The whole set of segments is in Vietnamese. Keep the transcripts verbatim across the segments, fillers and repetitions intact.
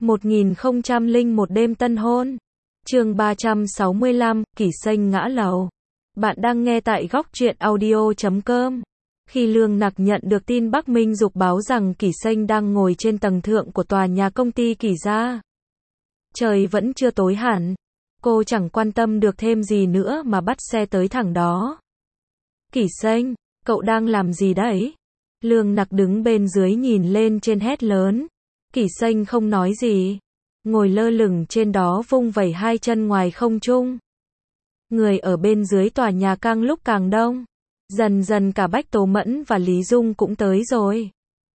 một nghìn không trăm lẻ một đêm tân hôn. Chương ba trăm sáu mươi lăm, Kỷ Xanh ngã lầu. Bạn đang nghe tại góc truyện audio chấm com. Khi Lương Nặc nhận được tin Bắc Minh Dục báo rằng Kỷ Xanh đang ngồi trên tầng thượng của tòa nhà công ty Kỷ gia. Trời vẫn chưa tối hẳn. Cô chẳng quan tâm được thêm gì nữa mà bắt xe tới thẳng đó. Kỷ Xanh, cậu đang làm gì đấy? Lương Nặc đứng bên dưới nhìn lên trên hét lớn. Kỷ Xanh không nói gì. Ngồi lơ lửng trên đó vung vẩy hai chân ngoài không trung. Người ở bên dưới tòa nhà càng lúc càng đông. Dần dần cả Bách Tố Mẫn và Lý Dung cũng tới rồi.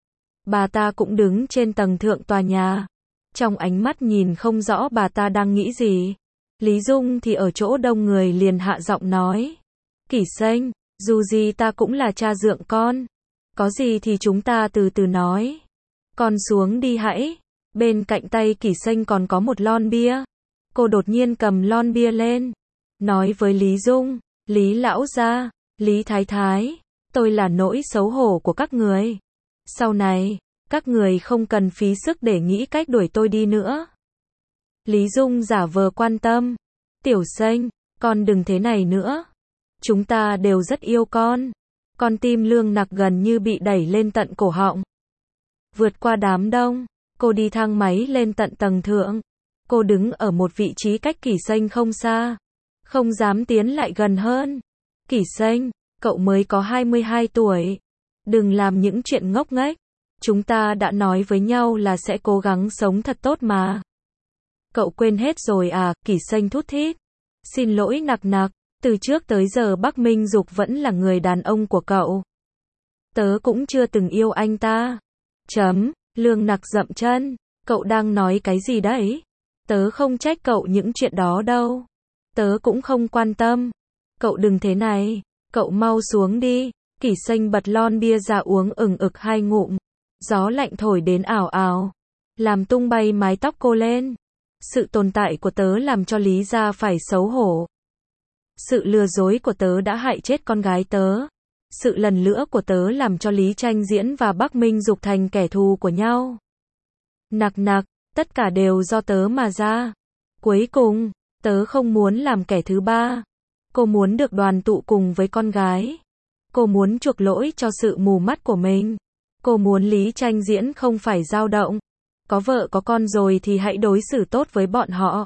Bà ta cũng đứng trên tầng thượng tòa nhà. Trong ánh mắt nhìn không rõ bà ta đang nghĩ gì. Lý Dung thì ở chỗ đông người liền hạ giọng nói. Kỷ Xanh, dù gì ta cũng là cha dượng con. Có gì thì chúng ta từ từ nói. Con xuống đi hãy. Bên cạnh tay Kỷ Xanh còn có một lon bia. Cô đột nhiên cầm lon bia lên. Nói với Lý Dung, Lý lão gia, Lý thái thái, tôi là nỗi xấu hổ của các người. Sau này, các người không cần phí sức để nghĩ cách đuổi tôi đi nữa. Lý Dung giả vờ quan tâm. Tiểu Xanh, con đừng thế này nữa. Chúng ta đều rất yêu con. Con tim Lương Nặc gần như bị đẩy lên tận cổ họng. Vượt qua đám đông, cô đi thang máy lên tận tầng thượng. Cô đứng ở một vị trí cách Kỷ Xanh không xa. Không dám tiến lại gần hơn. Kỷ Xanh, cậu mới có hai mươi hai tuổi. Đừng làm những chuyện ngốc nghếch. Chúng ta đã nói với nhau là sẽ cố gắng sống thật tốt mà. Cậu quên hết rồi à? Kỷ Xanh thút thít. Xin lỗi Nặc Nặc, từ trước tới giờ Bắc Minh Dục vẫn là người đàn ông của cậu. Tớ cũng chưa từng yêu anh ta. Chấm, Lương Nặc dậm chân. Cậu đang nói cái gì đấy? Tớ không trách cậu những chuyện đó đâu. Tớ cũng không quan tâm. Cậu đừng thế này. Cậu mau xuống đi. Kỷ Xanh bật lon bia ra uống ừng ực hai ngụm. Gió lạnh thổi đến ảo ảo. Làm tung bay mái tóc cô lên. Sự tồn tại của tớ làm cho Lý gia phải xấu hổ. Sự lừa dối của tớ đã hại chết con gái tớ. Sự lần lữa của tớ làm cho Lý Tranh Diễn và Bắc Minh Dục thành kẻ thù của nhau. Nặc Nặc, tất cả đều do tớ mà ra. Cuối cùng, tớ không muốn làm kẻ thứ ba. Cô muốn được đoàn tụ cùng với con gái. Cô muốn chuộc lỗi cho sự mù mắt của mình. Cô muốn Lý Tranh Diễn không phải dao động. Có vợ có con rồi thì hãy đối xử tốt với bọn họ.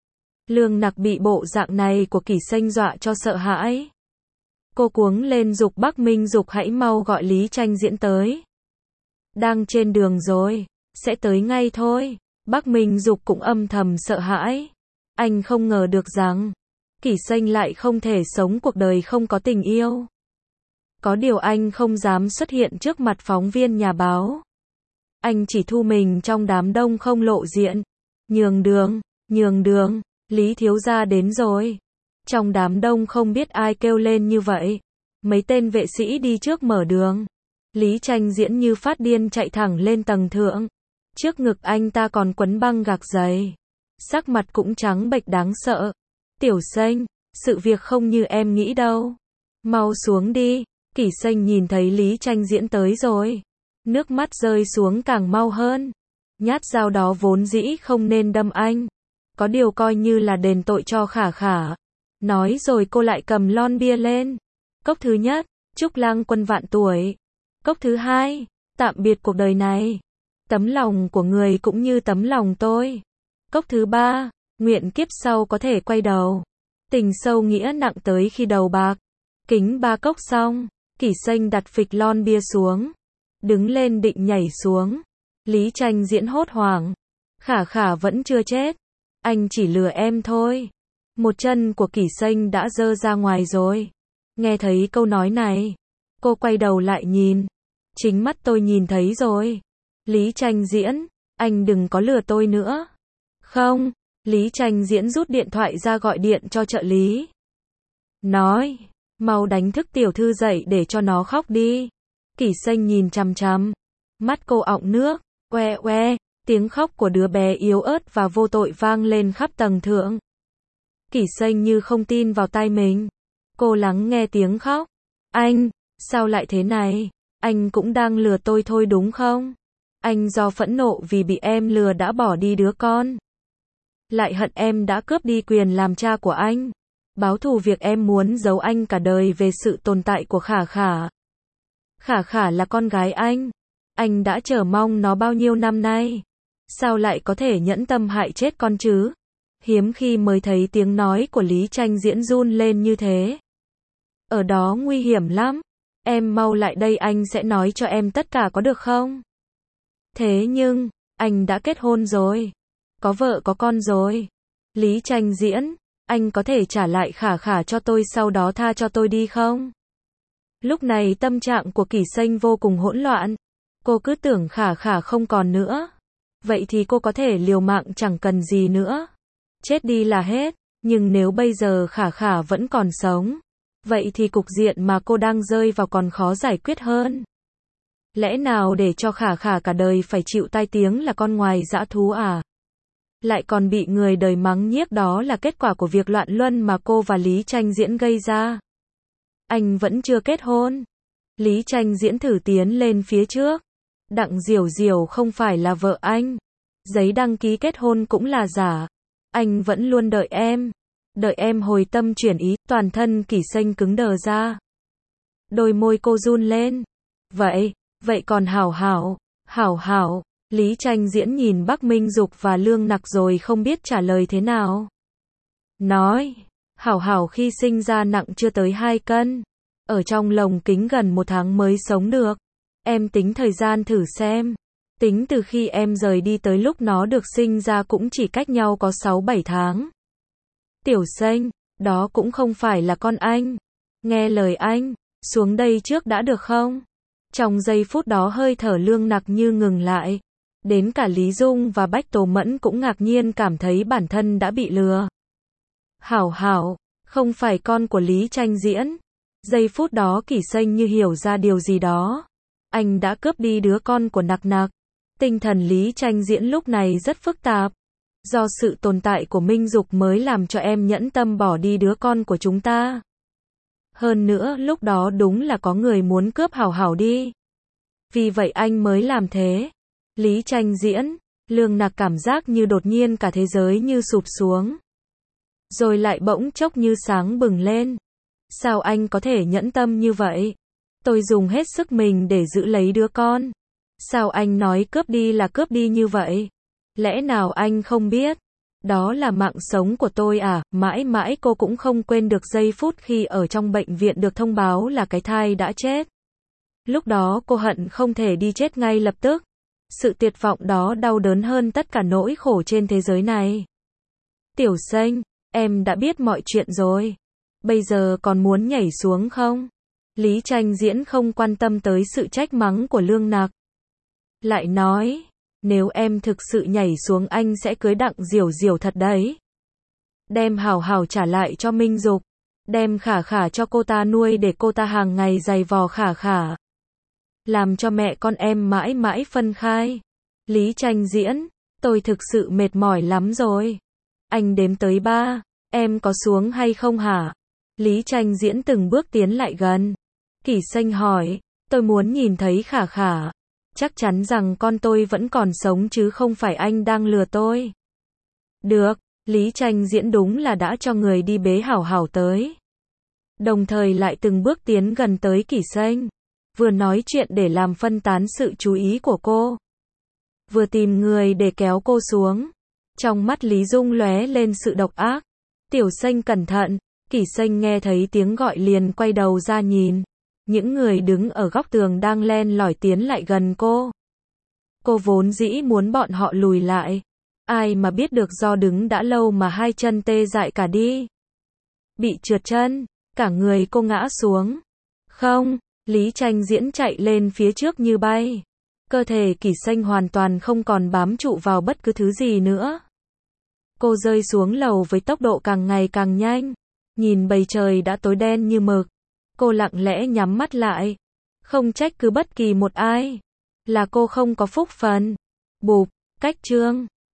Lương Nặc bị bộ dạng này của Kỷ Xanh dọa cho sợ hãi. Cô cuống lên giục Bắc Minh Dục hãy mau gọi Lý Tranh Diễn tới. Đang trên đường rồi, sẽ tới ngay thôi. Bắc Minh Dục cũng âm thầm sợ hãi. Anh không ngờ được rằng Kỷ Xanh lại không thể sống cuộc đời không có tình yêu. Có điều anh không dám xuất hiện trước mặt phóng viên nhà báo. Anh chỉ thu mình trong đám đông không lộ diện. Nhường đường, nhường đường, Lý thiếu gia đến rồi. Trong đám đông không biết ai kêu lên như vậy. Mấy tên vệ sĩ đi trước mở đường. Lý Tranh Diễn như phát điên chạy thẳng lên tầng thượng. Trước ngực anh ta còn quấn băng gạc dày. Sắc mặt cũng trắng bệch đáng sợ. Tiểu Xanh, sự việc không như em nghĩ đâu. Mau xuống đi. Kỷ Xanh nhìn thấy Lý Tranh Diễn tới rồi. Nước mắt rơi xuống càng mau hơn. Nhát dao đó vốn dĩ không nên đâm anh. Có điều coi như là đền tội cho Khả Khả. Nói rồi cô lại cầm lon bia lên. Cốc thứ nhất, chúc Lang Quân vạn tuổi. Cốc thứ hai, tạm biệt cuộc đời này. Tấm lòng của người cũng như tấm lòng tôi. Cốc thứ ba, nguyện kiếp sau có thể quay đầu. Tình sâu nghĩa nặng tới khi đầu bạc. Kính ba cốc xong, Kỷ Xanh đặt phịch lon bia xuống. Đứng lên định nhảy xuống. Lý Tranh Diễn hốt hoảng. Khả Khả vẫn chưa chết. Anh chỉ lừa em thôi. Một chân của Kỷ Xanh đã giơ ra ngoài rồi. Nghe thấy câu nói này, cô quay đầu lại nhìn. Chính mắt tôi nhìn thấy rồi. Lý Tranh Diễn, anh đừng có lừa tôi nữa. Không, Lý Tranh Diễn rút điện thoại ra gọi điện cho trợ lý. Nói, mau đánh thức tiểu thư dậy để cho nó khóc đi. Kỷ Xanh nhìn chằm chằm. Mắt cô ọng nước, oe oe, tiếng khóc của đứa bé yếu ớt và vô tội vang lên khắp tầng thượng. Kỷ Xanh như không tin vào tai mình. Cô lắng nghe tiếng khóc. Anh, sao lại thế này? Anh cũng đang lừa tôi thôi đúng không? Anh do phẫn nộ vì bị em lừa đã bỏ đi đứa con. Lại hận em đã cướp đi quyền làm cha của anh. Báo thù việc em muốn giấu anh cả đời về sự tồn tại của Khả Khả. Khả Khả là con gái anh. Anh đã chờ mong nó bao nhiêu năm nay. Sao lại có thể nhẫn tâm hại chết con chứ? Hiếm khi mới thấy tiếng nói của Lý Tranh Diễn run lên như thế. Ở đó nguy hiểm lắm. Em mau lại đây, anh sẽ nói cho em tất cả, có được không? Thế nhưng, anh đã kết hôn rồi. Có vợ có con rồi. Lý Tranh Diễn, anh có thể trả lại Khả Khả cho tôi, sau đó tha cho tôi đi không? Lúc này tâm trạng của Kỷ Sênh vô cùng hỗn loạn. Cô cứ tưởng Khả Khả không còn nữa. Vậy thì cô có thể liều mạng chẳng cần gì nữa. Chết đi là hết. Nhưng nếu bây giờ Khả Khả vẫn còn sống, vậy thì cục diện mà cô đang rơi vào còn khó giải quyết hơn. Lẽ nào để cho Khả Khả cả đời phải chịu tai tiếng là con ngoài dã thú à? Lại còn bị người đời mắng nhiếc, đó là kết quả của việc loạn luân mà cô và Lý Tranh Diễn gây ra. Anh vẫn chưa kết hôn. Lý Tranh Diễn thử tiến lên phía trước. Đặng Diểu Diểu không phải là vợ anh. Giấy đăng ký kết hôn cũng là giả. Anh vẫn luôn đợi em. Đợi em hồi tâm chuyển ý. Toàn thân Kỷ Sênh cứng đờ ra. Đôi môi cô run lên. Vậy, vậy còn Hảo Hảo, Hảo Hảo. Lý Tranh Diễn nhìn Bắc Minh Dục và Lương Nặc rồi không biết trả lời thế nào. Nói, Hảo Hảo khi sinh ra nặng chưa tới hai cân. Ở trong lồng kính gần một tháng mới sống được. Em tính thời gian thử xem. Tính từ khi em rời đi tới lúc nó được sinh ra cũng chỉ cách nhau có sáu bảy tháng. Tiểu Sênh, đó cũng không phải là con anh. Nghe lời anh, xuống đây trước đã được không? Trong giây phút đó hơi thở Lương Nặc như ngừng lại. Đến cả Lý Dung và Bách Tố Mẫn cũng ngạc nhiên cảm thấy bản thân đã bị lừa. Hảo Hảo, không phải con của Lý Tranh Diễn. Giây phút đó Kỷ Sênh như hiểu ra điều gì đó. Anh đã cướp đi đứa con của Nặc Nặc. Tinh thần Lý Tranh Diễn lúc này rất phức tạp. Do sự tồn tại của Minh Dục mới làm cho em nhẫn tâm bỏ đi đứa con của chúng ta. Hơn nữa lúc đó đúng là có người muốn cướp Hảo Hảo đi. Vì vậy anh mới làm thế. Lý Tranh Diễn, Lương Nặc cảm giác như đột nhiên cả thế giới như sụp xuống. Rồi lại bỗng chốc như sáng bừng lên. Sao anh có thể nhẫn tâm như vậy? Tôi dùng hết sức mình để giữ lấy đứa con. Sao anh nói cướp đi là cướp đi như vậy? Lẽ nào anh không biết? Đó là mạng sống của tôi à? Mãi mãi cô cũng không quên được giây phút khi ở trong bệnh viện được thông báo là cái thai đã chết. Lúc đó cô hận không thể đi chết ngay lập tức. Sự tuyệt vọng đó đau đớn hơn tất cả nỗi khổ trên thế giới này. Tiểu Sênh, em đã biết mọi chuyện rồi. Bây giờ còn muốn nhảy xuống không? Lý Tranh Diễn không quan tâm tới sự trách mắng của Lương Nặc. Lại nói, nếu em thực sự nhảy xuống anh sẽ cưới Đặng Diểu Diểu thật đấy. Đem Hảo Hảo trả lại cho Minh Dục. Đem Khả Khả cho cô ta nuôi để cô ta hàng ngày giày vò Khả Khả. Làm cho mẹ con em mãi mãi phân khai. Lý Tranh Diễn, tôi thực sự mệt mỏi lắm rồi. Anh đếm tới ba, em có xuống hay không hả? Lý Tranh Diễn từng bước tiến lại gần. Kỷ Sênh hỏi, tôi muốn nhìn thấy Khả Khả. Chắc chắn rằng con tôi vẫn còn sống chứ không phải anh đang lừa tôi. Được, Lý Tranh Diễn đúng là đã cho người đi bế Hảo Hảo tới. Đồng thời lại từng bước tiến gần tới Kỷ Sênh. Vừa nói chuyện để làm phân tán sự chú ý của cô. Vừa tìm người để kéo cô xuống. Trong mắt Lý Dung lóe lên sự độc ác. Tiểu Sênh cẩn thận. Kỷ Sênh nghe thấy tiếng gọi liền quay đầu ra nhìn. Những người đứng ở góc tường đang len lỏi tiến lại gần cô. Cô vốn dĩ muốn bọn họ lùi lại. Ai mà biết được do đứng đã lâu mà hai chân tê dại cả đi. Bị trượt chân, cả người cô ngã xuống. Không, Lý Tranh Diễn chạy lên phía trước như bay. Cơ thể Kỷ Sênh hoàn toàn không còn bám trụ vào bất cứ thứ gì nữa. Cô rơi xuống lầu với tốc độ càng ngày càng nhanh. Nhìn bầu trời đã tối đen như mực. Cô lặng lẽ nhắm mắt lại. Không trách cứ bất kỳ một ai. Là cô không có phúc phần. Bụp, cách chương.